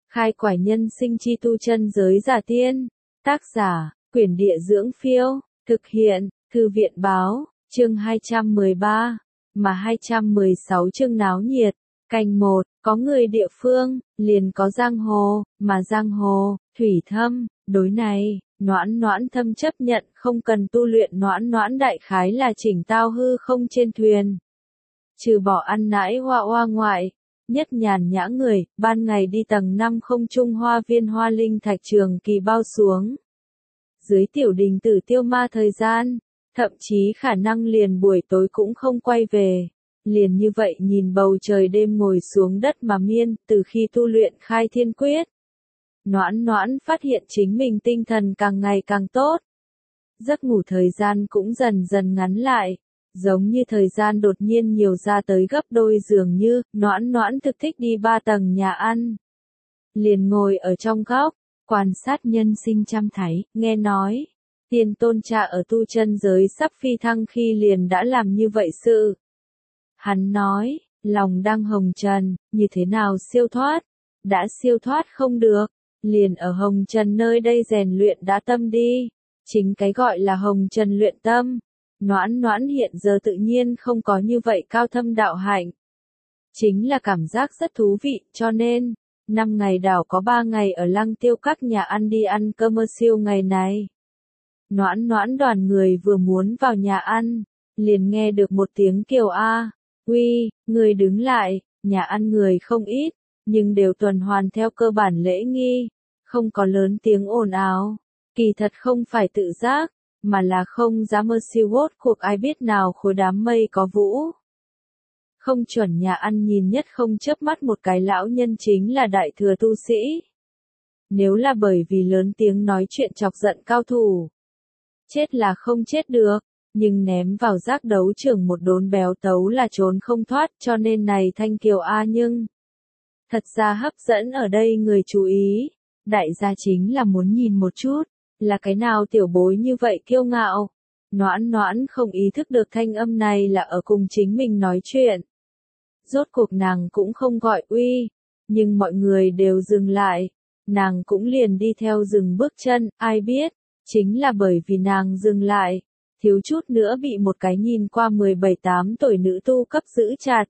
Khai quải nhân sinh chi tu chân giới giả tiên. Tác giả, Quyển Địa Dưỡng Phiêu. Thực hiện, Thư viện Báo. Chương 213. Mà 216 chương náo nhiệt. Canh 1. Có người địa phương, liền có giang hồ. Mà giang hồ, thủy thâm. Đối này, Noãn Noãn Thâm chấp nhận không cần tu luyện. Noãn Noãn đại khái là chỉnh tao hư không trên thuyền. Trừ bỏ ăn nãi hoa hoa ngoại, nhất nhàn nhã người, ban ngày đi tầng 5 không trung hoa viên hoa linh thạch trường kỳ bao xuống. Dưới tiểu đình tử tiêu ma thời gian, thậm chí khả năng liền buổi tối cũng không quay về. Liền như vậy nhìn bầu trời đêm ngồi xuống đất mà miên, từ khi tu luyện khai thiên quyết. Noãn Noãn phát hiện chính mình tinh thần càng ngày càng tốt. Giấc ngủ thời gian cũng dần dần ngắn lại. Giống như thời gian đột nhiên nhiều ra tới gấp đôi dường như, Noãn Noãn thực thích đi 3 tầng nhà ăn. Liền ngồi ở trong góc, quan sát nhân sinh trăm thái, nghe nói, Tiên Tôn cha ở tu chân giới sắp phi thăng khi liền đã làm như vậy sự. Hắn nói, lòng đang hồng trần, như thế nào siêu thoát? Đã siêu thoát không được, liền ở hồng trần nơi đây rèn luyện đá tâm đi. Chính cái gọi là hồng trần luyện tâm. Noãn Noãn hiện giờ tự nhiên không có như vậy cao thâm đạo hạnh. Chính là cảm giác rất thú vị, cho nên, 5 ngày đảo có 3 ngày ở Lăng Tiêu các nhà ăn đi ăn cơm siêu ngày này. Noãn Noãn đoàn người vừa muốn vào nhà ăn, liền nghe được một tiếng kêu a, uy, người đứng lại, nhà ăn người không ít, nhưng đều tuần hoàn theo cơ bản lễ nghi, không có lớn tiếng ồn ào, kỳ thật không phải tự giác. Mà là không dám mơ siêu gốt cuộc ai biết nào khối đám mây có vũ. Không chuẩn nhà ăn nhìn nhất không chớp mắt một cái lão nhân chính là đại thừa tu sĩ. Nếu là bởi vì lớn tiếng nói chuyện chọc giận cao thủ. Chết là không chết được, nhưng ném vào giác đấu trường một đốn béo tấu là trốn không thoát cho nên này Thanh Kiều A nhưng. Thật ra hấp dẫn ở đây người chú ý, đại gia chính là muốn nhìn một chút. Là cái nào tiểu bối như vậy kiêu ngạo? Noãn Noãn không ý thức được thanh âm này là ở cùng chính mình nói chuyện. Rốt cuộc nàng cũng không gọi uy, nhưng mọi người đều dừng lại. Nàng cũng liền đi theo dừng bước chân, ai biết, chính là bởi vì nàng dừng lại, thiếu chút nữa bị một cái nhìn qua 17-8 tuổi nữ tu cấp giữ chặt.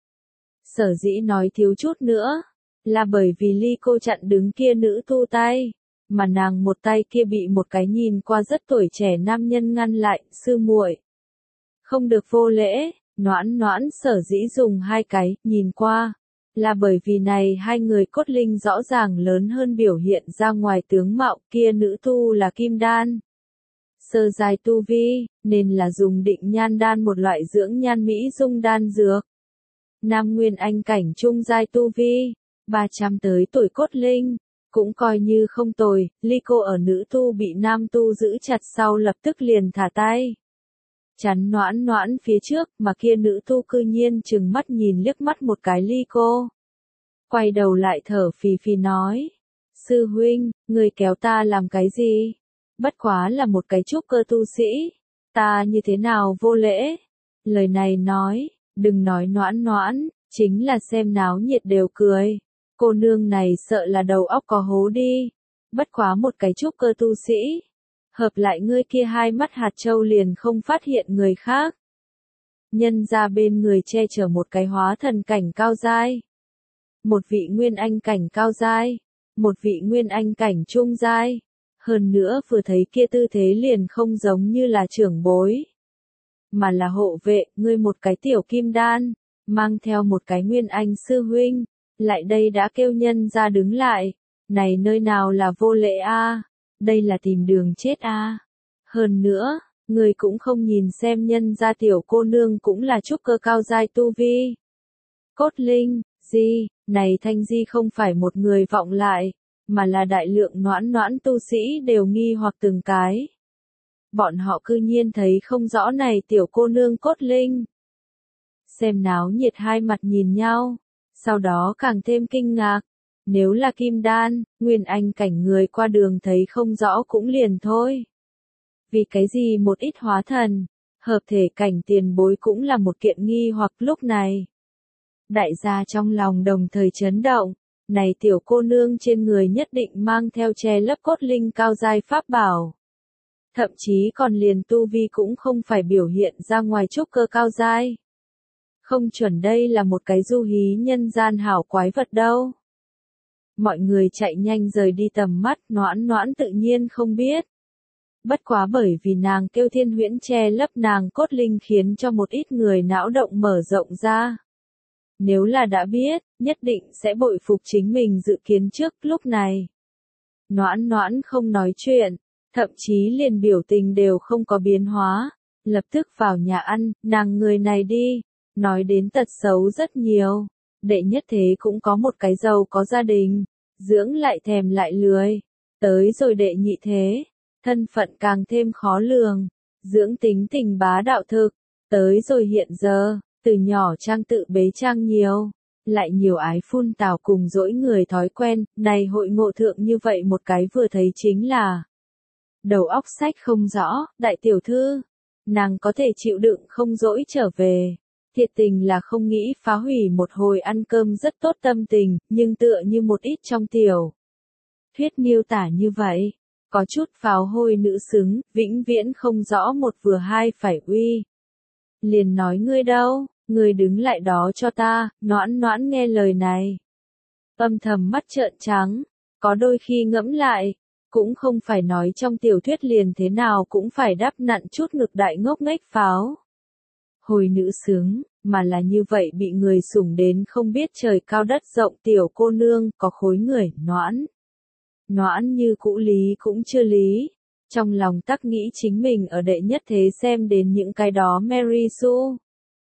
Sở dĩ nói thiếu chút nữa, là bởi vì ly cô chặn đứng kia nữ tu tay. Mà nàng một tay kia bị một cái nhìn qua rất tuổi trẻ nam nhân ngăn lại, sư muội. Không được vô lễ, Noãn Noãn sở dĩ dùng 2 cái, nhìn qua. Là bởi vì này hai người cốt linh rõ ràng lớn hơn biểu hiện ra ngoài tướng mạo kia nữ tu là kim đan. Sơ giai tu vi, nên là dùng định nhan đan một loại dưỡng nhan mỹ dung đan dược. Nam nguyên anh cảnh trung giai tu vi, 300 tới tuổi cốt linh. Cũng coi như không tồi, ly cô ở nữ tu bị nam tu giữ chặt sau lập tức liền thả tay. Chắn Noãn Noãn phía trước mà kia nữ tu cư nhiên chừng mắt nhìn liếc mắt một cái ly cô. Quay đầu lại thở phì phì nói. Sư huynh, người kéo ta làm cái gì? Bất quá là một cái trúc cơ tu sĩ. Ta như thế nào vô lễ? Lời này nói, đừng nói Noãn Noãn, chính là xem náo nhiệt đều cười. Cô nương này sợ là đầu óc có hố đi. Bất quá một cái trúc cơ tu sĩ. Hợp lại ngươi kia 2 mắt hạt châu liền không phát hiện người khác. Nhân ra bên người che chở một cái hóa thần cảnh cao giai. Một vị nguyên anh cảnh cao giai. Một vị nguyên anh cảnh trung giai. Hơn nữa vừa thấy kia tư thế liền không giống như là trưởng bối. Mà là hộ vệ, ngươi một cái tiểu kim đan. Mang theo một cái nguyên anh sư huynh. Lại đây đã kêu nhân ra đứng lại, này nơi nào là vô lễ a, đây là tìm đường chết a. Hơn nữa, người cũng không nhìn xem nhân ra tiểu cô nương cũng là trúc cơ cao giai tu vi. Cốt linh, gì, này Thanh Di không phải một người vọng lại, mà là đại lượng Noãn Noãn tu sĩ đều nghi hoặc từng cái. Bọn họ cư nhiên thấy không rõ này tiểu cô nương cốt linh. Xem náo nhiệt hai mặt nhìn nhau. Sau đó càng thêm kinh ngạc, nếu là kim đan, nguyên anh cảnh người qua đường thấy không rõ cũng liền thôi. Vì cái gì một ít hóa thần, hợp thể cảnh tiền bối cũng là một kiện nghi hoặc lúc này. Đại gia trong lòng đồng thời chấn động, này tiểu cô nương trên người nhất định mang theo che lấp cốt linh cao giai pháp bảo. Thậm chí còn liền tu vi cũng không phải biểu hiện ra ngoài trúc cơ cao giai. Không chuẩn đây là một cái du hí nhân gian hảo quái vật đâu. Mọi người chạy nhanh rời đi tầm mắt, Noãn Noãn tự nhiên không biết. Bất quá bởi vì nàng kêu Thiên Huyễn che lấp nàng cốt linh khiến cho một ít người não động mở rộng ra. Nếu là đã biết, nhất định sẽ bội phục chính mình dự kiến trước lúc này. Noãn Noãn không nói chuyện, thậm chí liền biểu tình đều không có biến hóa, lập tức vào nhà ăn, nàng người này đi, nói đến tật xấu rất nhiều, đệ nhất thế cũng có một cái giàu có gia đình, dưỡng lại thèm lại lười, tới rồi đệ nhị thế, thân phận càng thêm khó lường, dưỡng tính tình bá đạo thực, tới rồi hiện giờ, từ nhỏ trang tự bế trang nhiều, lại nhiều ái phun tào cùng dỗi người thói quen, này hội ngộ thượng như vậy một cái vừa thấy chính là đầu óc sách không rõ, đại tiểu thư, nàng có thể chịu đựng không dỗi trở về. Thiệt tình là không nghĩ phá hủy một hồi ăn cơm rất tốt tâm tình, nhưng tựa như một ít trong tiểu thuyết miêu tả như vậy, có chút pháo hôi nữ xứng, vĩnh viễn không rõ một vừa hai phải uy. Liền nói ngươi đâu, ngươi đứng lại đó cho ta, Noãn Noãn nghe lời này. Âm thầm mắt trợn trắng, có đôi khi ngẫm lại, cũng không phải nói trong tiểu thuyết liền thế nào cũng phải đắp nặn chút ngực đại ngốc nghếch pháo. Hồi nữ sướng, mà là như vậy bị người sủng đến không biết trời cao đất rộng tiểu cô nương có khối người, Noãn. Noãn như cũ lý cũng chưa lý, trong lòng tắc nghĩ chính mình ở đệ nhất thế xem đến những cái đó Mary Sue,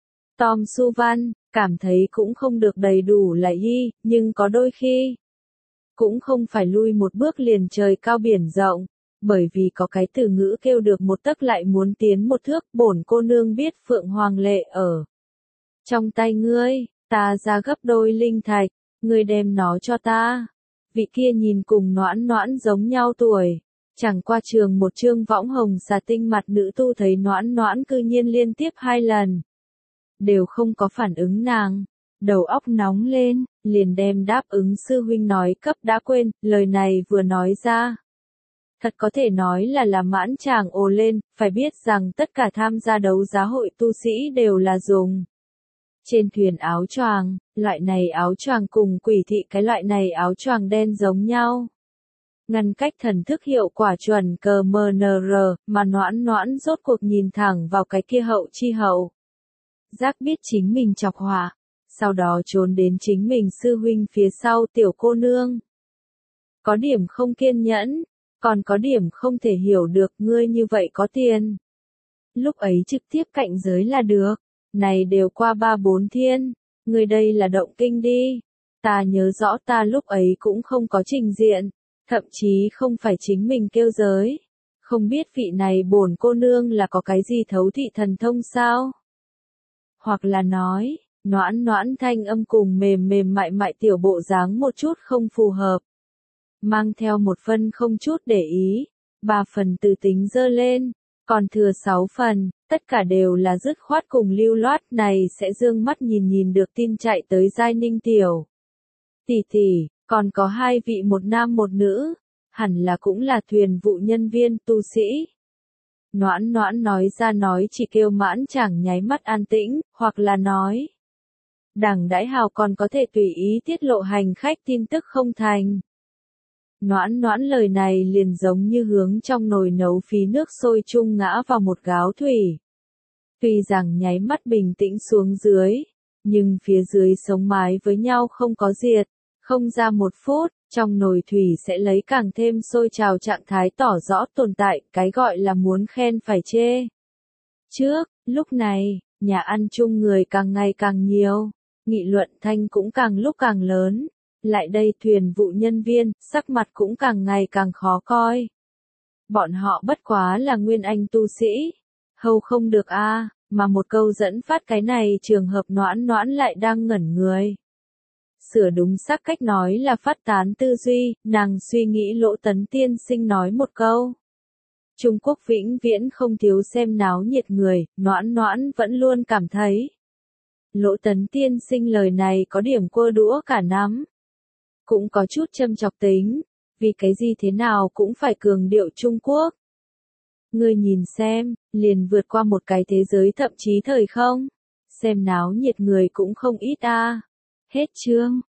Tom Su Văn, cảm thấy cũng không được đầy đủ là y, nhưng có đôi khi cũng không phải lui một bước liền trời cao biển rộng, bởi vì có cái từ ngữ kêu được một tấc lại muốn tiến một thước, bổn cô nương biết Phượng Hoàng Lệ ở trong tay ngươi, ta ra gấp đôi linh thạch, ngươi đem nó cho ta. Vị kia nhìn cùng Noãn Noãn giống nhau tuổi, chẳng qua trường một chương võng hồng xà tinh mặt nữ tu thấy Noãn Noãn cư nhiên liên tiếp 2 lần, đều không có phản ứng nàng, đầu óc nóng lên, liền đem đáp ứng sư huynh nói cấp đã quên, lời này vừa nói ra. Thật có thể nói là mãn chàng ồ lên, phải biết rằng tất cả tham gia đấu giá hội tu sĩ đều là dùng trên thuyền áo choàng, loại này áo choàng cùng quỷ thị cái loại này áo choàng đen giống nhau. Ngăn cách thần thức hiệu quả chuẩn cờ MNR, mà Noãn Noãn rốt cuộc nhìn thẳng vào cái kia hậu chi hậu. Giác biết chính mình chọc họa, sau đó trốn đến chính mình sư huynh phía sau tiểu cô nương. Có điểm không kiên nhẫn, còn có điểm không thể hiểu được ngươi như vậy có tiền. Lúc ấy trực tiếp cạnh giới là được, này đều qua 3-4 thiên, ngươi đây là động kinh đi. Ta nhớ rõ ta lúc ấy cũng không có trình diện, thậm chí không phải chính mình kêu giới. Không biết vị này bổn cô nương là có cái gì thấu thị thần thông sao? Hoặc là nói, Noãn Noãn thanh âm cùng mềm mềm mại mại tiểu bộ dáng một chút không phù hợp. Mang theo một phần không chút để ý, 3 phần từ tính dơ lên, còn thừa 6 phần, tất cả đều là dứt khoát cùng lưu loát này sẽ dương mắt nhìn được tin chạy tới Giai Ninh tiểu. Tỷ tỷ, còn có 2 vị một nam một nữ, hẳn là cũng là thuyền vụ nhân viên tu sĩ. Noãn Noãn nói ra nói chỉ kêu mãn chẳng nháy mắt an tĩnh, hoặc là nói. Đằng đãi hào còn có thể tùy ý tiết lộ hành khách tin tức không thành. Noãn Noãn lời này liền giống như hướng trong nồi nấu phí nước sôi chung ngã vào một gáo thủy. Tuy rằng nháy mắt bình tĩnh xuống dưới, nhưng phía dưới sống mái với nhau không có diệt, không ra 1 phút, trong nồi thủy sẽ lấy càng thêm sôi trào trạng thái tỏ rõ tồn tại, cái gọi là muốn khen phải chê. Trước, lúc này, nhà ăn chung người càng ngày càng nhiều, nghị luận thanh cũng càng lúc càng lớn. Lại đây thuyền vụ nhân viên, sắc mặt cũng càng ngày càng khó coi. Bọn họ bất quá là nguyên anh tu sĩ. Hầu không được a, mà một câu dẫn phát cái này trường hợp Noãn Noãn lại đang ngẩn người. Sửa đúng xác cách nói là phát tán tư duy, nàng suy nghĩ Lỗ Tấn tiên sinh nói một câu. Trung Quốc vĩnh viễn không thiếu xem náo nhiệt người, Noãn Noãn vẫn luôn cảm thấy. Lỗ Tấn tiên sinh lời này có điểm quơ đũa cả nắm. cũng có chút châm chọc tính, vì cái gì thế nào cũng phải cường điệu Trung Quốc. Ngươi nhìn xem, liền vượt qua một cái thế giới thậm chí thời không. Xem náo nhiệt người cũng không ít a. Hết chương.